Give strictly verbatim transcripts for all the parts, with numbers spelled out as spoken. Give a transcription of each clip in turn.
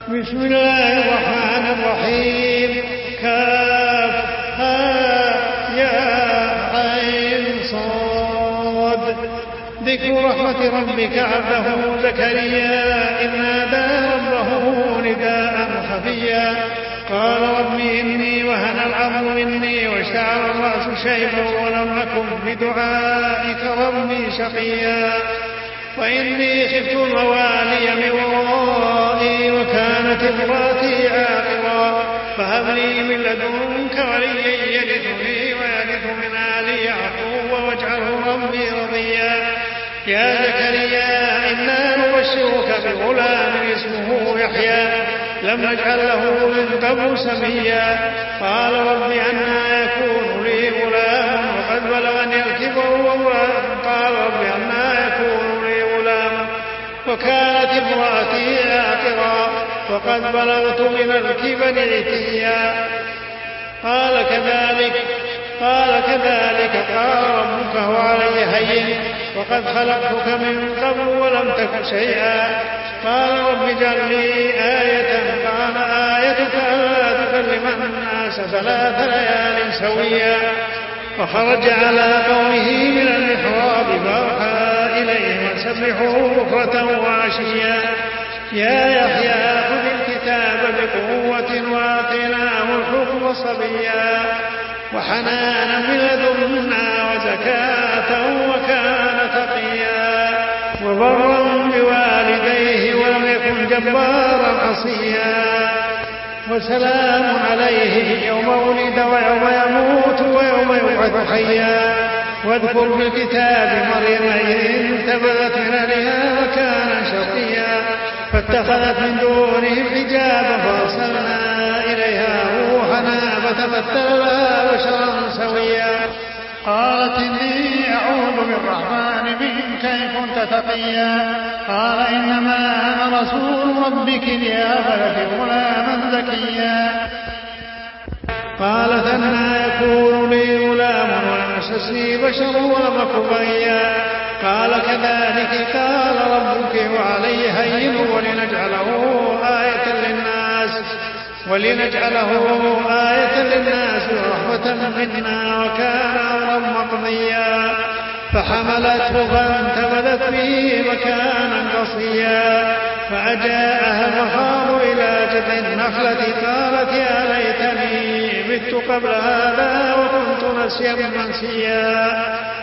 بسم الله الرحمن الرحيم. كافها يا عين صاد. ذكر رحمة ربك عبده زكريا إذ نادى ربه نداء خفيا قال رب إني وهن العظم مني واشتعل الرأس شيبا ولم أكن بدعائك ربي شقيا وإني خفت الموالي من ورائي وكانت امرأتي عاقرا فهب لي من لدنك وليا يرثني ويرث من آل يعقوب واجعله ربي رضيا يا زكريا إنا نبشرك بغلام اسمه يحيى لم نجعل له من قبل سميا قال رب أنى يكون لي غلام وقد بلغني الكبر وامرأة قال رب أنى يكون لي غلام وكانت امرأتي عاقرا وقد بلغت من الكبر عتيا قال كذلك قال كذلك قال ربك هو علي هين وقد خلقتك من قبل ولم تك شيئا قال رب اجعل لي آية قال آيتك ألا تكلم الناس ثلاث ليال سويا فخرج على قومه من المحراب فأوحى إليهم أن سبحوا بكرة وعشيا يا يحيى خذ الكتاب بقوة وآتيناه الحكم صبيا وحنانا من لدنا وزكاة وكان تقيا وبرا بوالديه ولم يكن جبارا عصيا وسلام عليه يوم ولد ويوم يموت ويوم يبعث حيا واذكر في الكتاب مريم إذ انتبذت من أهلها وكان شقيا فاتخذت من دونهم حجابا فأرسلنا إليها روحنا فتمثل لها بشرا سويا قالت إني أعوذ بالرحمن منك إن كنت تقيا قال إنما أنا رسول ربك ليهب لك غلاما زكيا قالت أنى يكون لي غلام ولم يمسسني بشر ولم أك بغيا قال كذلك قال ربك وعلي هين ولنجعله آية للناس ولنجعله آية للناس ورحمة منا وكان أمرا مقضيا فحملته فانتبذت به مكانا قصيا فأجاءها المخاض إلى جذع النخلة قالت يا ليتني مت قبل هذا وكنت نسيا منسيا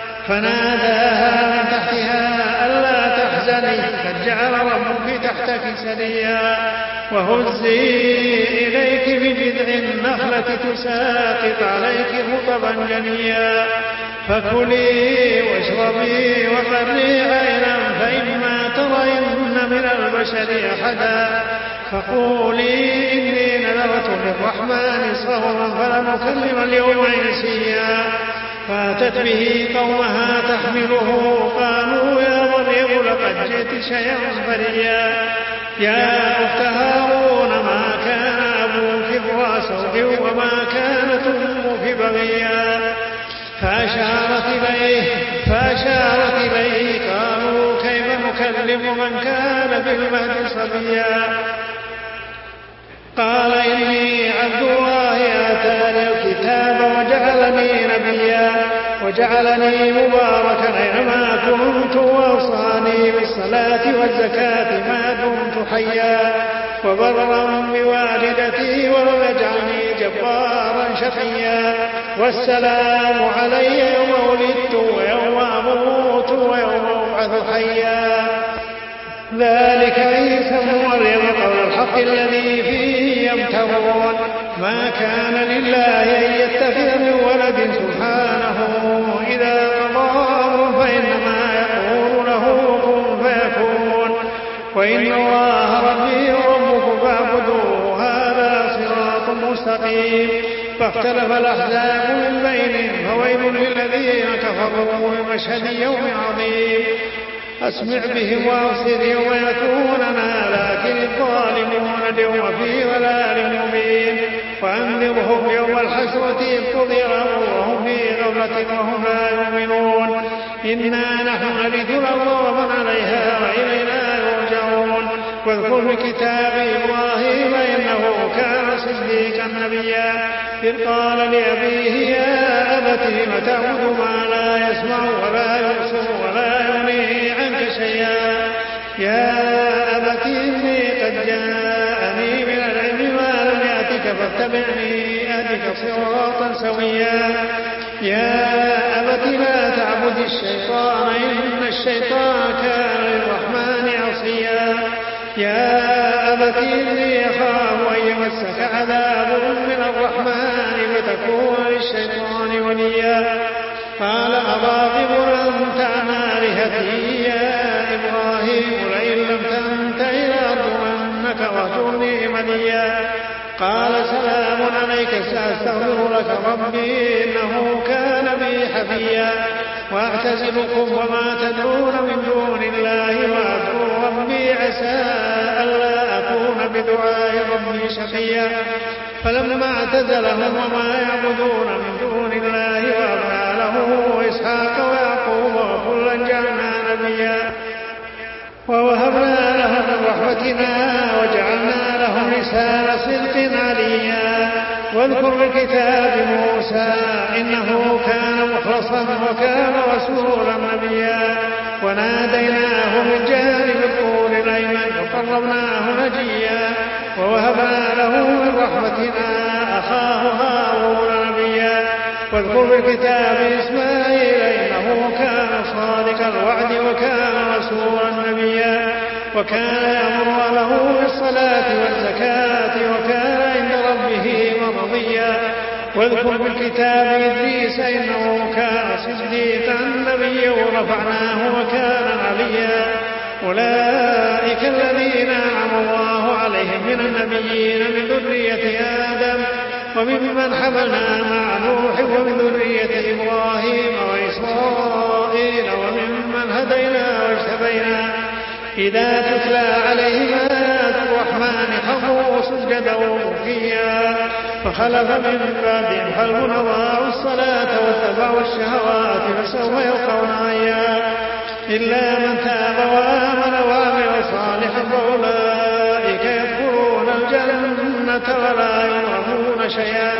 فناداها من تحتها ألا تحزني قد جعل ربك تحتك سريا وهزي إليك بجذع النخلة تساقط عليك رطبا جنيا فكلي واشربي وقري عينا فإما ترين من البشر أحدا فقولي إني نذرت للرحمن صهرا فلن أكلم اليوم إنسيا فاتت به قومها تحمله قالوا يا مريم لقد جئت شيئا فريا يا أخت هارون ما كان أبوك امرأ سوء وما كانت أمك بغيا فأشارت إليه فأشارت إليه قالوا كيف نكلم من كان في المهد صبيا قال إني عبد الله آتاني الكتاب وجعلني نبيا وجعلني مباركا أينما كنت وأوصاني بالصلاة والزكاة ما دمت حيا وبرا بوالدتي ولم يجعلني جبارا شقيا والسلام علي يوم ولدت ويوم أموت ويوم أبعث حيا ذلك عيسى ابن مريم قول الحق الذي فيه يمترون ما كان لله أن يتخذ من ولد سبحانه إذا قضى أمرا فإنما يقول له كن فيكون وإن الله ربي وربكم فاعبدوه هذا صراط مستقيم فاختلف الأحزاب من بينهم فويل للذين كفروا من مشهد يوم عظيم أسمع بهم وأبصر يوم يأتوننا لكن الظالمون اليوم في ضلال مبين وأنذرهم يوم الحسرة إذ قضي الأمر وهم في غفلة وهم لا يؤمنون إنا نحن نرث الأرض ومن عليها وإلينا يرجعون واذكر في كتاب إبراهيم نبيا إذ قال لأبيه يا أبت لم تعبد ما لا يسمع ولا يبصر ولا يغني عنك شيئا يا أبت إني قد جاءني من العلم ما لم يأتك فاتبعني أهدك صراطا سويا يا أبت لا تعبد الشيطان إن الشيطان كان للرحمن عصيا يا أبت إني أخاف أن يمسك عذاب من الرحمن فتكون للشيطان وليا قال أراغب أنت عن آلهتي يا إبراهيم لئن لم تنته لأرجمنك واهجرني مليا قال سلام عليك سأستغفر لك ربي إنه كان بي حفيا وأعتزلكم وما تدعون من دون الله وأدعو ربي عسى ألا أكون بدعاء ربي شقيا فلما اعتزلهم وما يعبدون من دون الله وأبنى له إسحاق ويعقوب وكلا جعلنا نبيا ووهبنا لهم من رحمتنا وجعلنا لهم لسان صدق عليا واذكر بالكتاب موسى إنه كان مخلصا وكان رسولا نبيا وناديناه من جانب الطور الأيمن وقربناه نجيا ووهبنا له من رحمتنا أخاه هارون نبيا واذكر بالكتاب إسماعيل إنه كان صادق الوعد وكان رسولا نبيا وكان يأمر له بالصلاة والزكاة وكان عند ربه مرضيا واذكر بالكتاب إدريس إنه كان صديقا نبيا ورفعناه وكان عليا أولئك الذين أنعم الله عليهم من النبيين من ذرية آدم وممن حملنا مع نوح ومن ذرية إبراهيم وإسرائيل وممن هدينا واجتبينا إذا تتلى عليهم آيات الرحمن خروا سجدا وبكيا فخلف من بعدهم خلف أضاعوا الصلاة واتبعوا الشهوات فسوف يلقون غيا إلا من تاب وآمن وعمل صالحا فأولئك يدخلون الجنة ولا يظلمون شيئا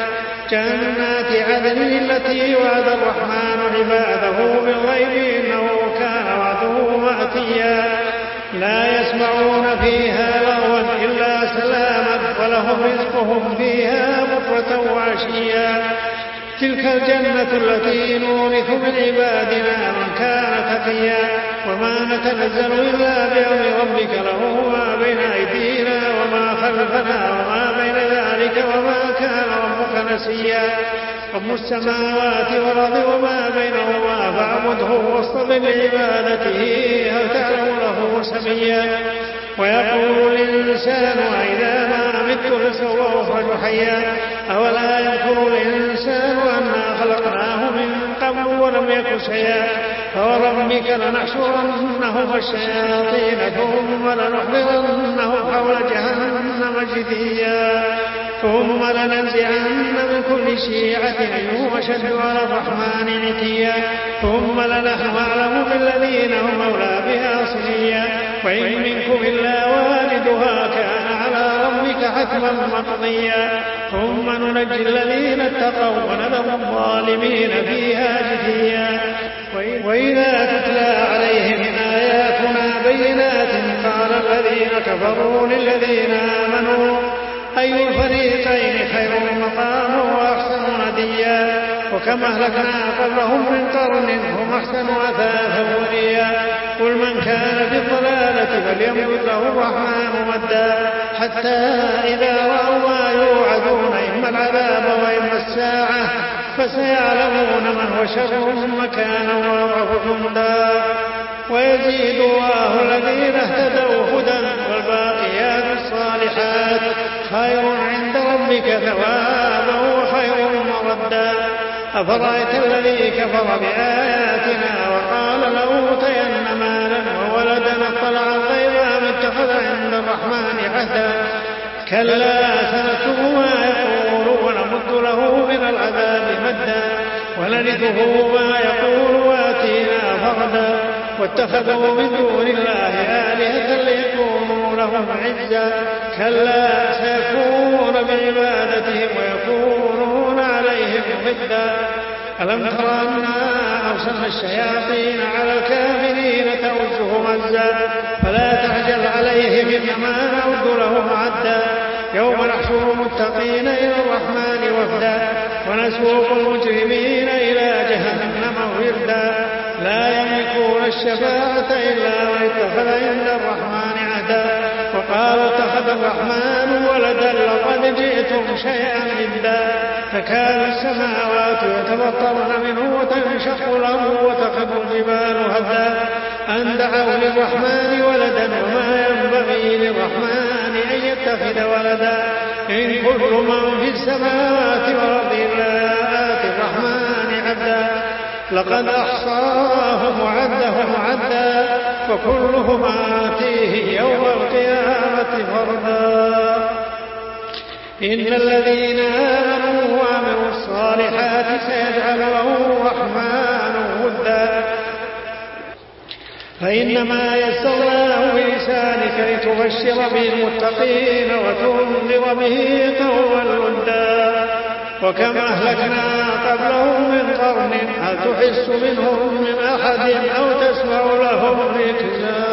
جنات عدن التي وعد الرحمن عباده بالغيب إنه كان وعده مأتيا لا يسمعون فيها لغوا إلا سلاما ولهم رزقهم فيها بكرة وعشيا تلك الجنة التي نورث من عبادنا من كان تقيا وما نتنزل إلا بأمر ربك له ما بين أيدينا وما خلفنا وما بين ذلك وما كان ربك نسيا رب السماوات والأرض وما بينهما فاعبده واصطبر لعبادته هل تعلم له سميا ويقول الإنسان أإذا ما مت لسوف أخرج حيا أولا يذكر الإنسان أنا خلقناه من قبل ولم يك شيئا فوربك لنحشرنهم الشياطين ثم لنحضرنهم حول جهنم جثيا ثم لننزعن من كل شيعة أيهم أشد على الرحمن عتيا ثم لنحن أعلم بالذين هم أولى بها صليا وإن منكم إلا والدها كان على ربك حتما مقضيا ثم ننجي الذين اتقوا ونذر الظالمين فيها جثيا وإذا تتلى عليهم آياتنا بينات قال الذين كفروا للذين آمنوا أي الفريقين خير مقاما وأحسن نديا وكم أهلكنا قبلهم من قرن هم أحسن أثاثا ورئيا قل من كان في الضلالة فليمدد له الرحمن مدا حتى إذا رأوا ما يوعدون إما العذاب وإما الساعة فسيعلمون من هو شر مكانا وأضعف جندا ويزيد الله الذين اهتدوا هدى والباقيات الصالحات خير عند ربك ثوابا وخير مردا أفرأيت الذي كفر بآياتنا وقال لأوتين مالا وولدا اطلع الغيب أم اتخذ عند الرحمن عهدا كلا سنكتب ما يقول ونمد له من العذاب مدا ونرثه ما يقول واتينا فردا واتخذوا من دون الله آلهة ليكونوا لهم عزا كلا سيكفرون بعبادتهم ويكون حدا. ألم تر أنا أرسلنا الشياطين على الكافرين تؤزهم أزا فلا تعجل عليهم إنما نعد لهم عدا. يوم نحشر المتقين إلى الرحمن وفدا ونسوق المجرمين إلى جهنم وردا. لا يملكون الشفاعة إلا من اتخذ عند الرحمن عهدا. وقالوا اتخذ الرحمن ولدا لقد جئتم شيئا عدا. تكاد السماوات يتفطرن منه وتنشق الأرض وتخر الجبال هدا أن دعوا للرحمن ولدا وما ينبغي للرحمن أن يتخذ ولدا. إن كل من في السماوات والأرض إلا آتي الرحمن عبدا. لقد أحصاهم وعدهم عدا فكلهم آتيه يوم القيامة فردا. إن الذين آمنوا وعملوا الصالحات سيجعل لهم الرحمن ودا. فإنما يسرناه بلسانك لتبشر به المتقين وتنذر به قوما لدا. وكم أهلكنا قبلهم من قرن هل تحس منهم من أحد أو تسمع لهم ركزا.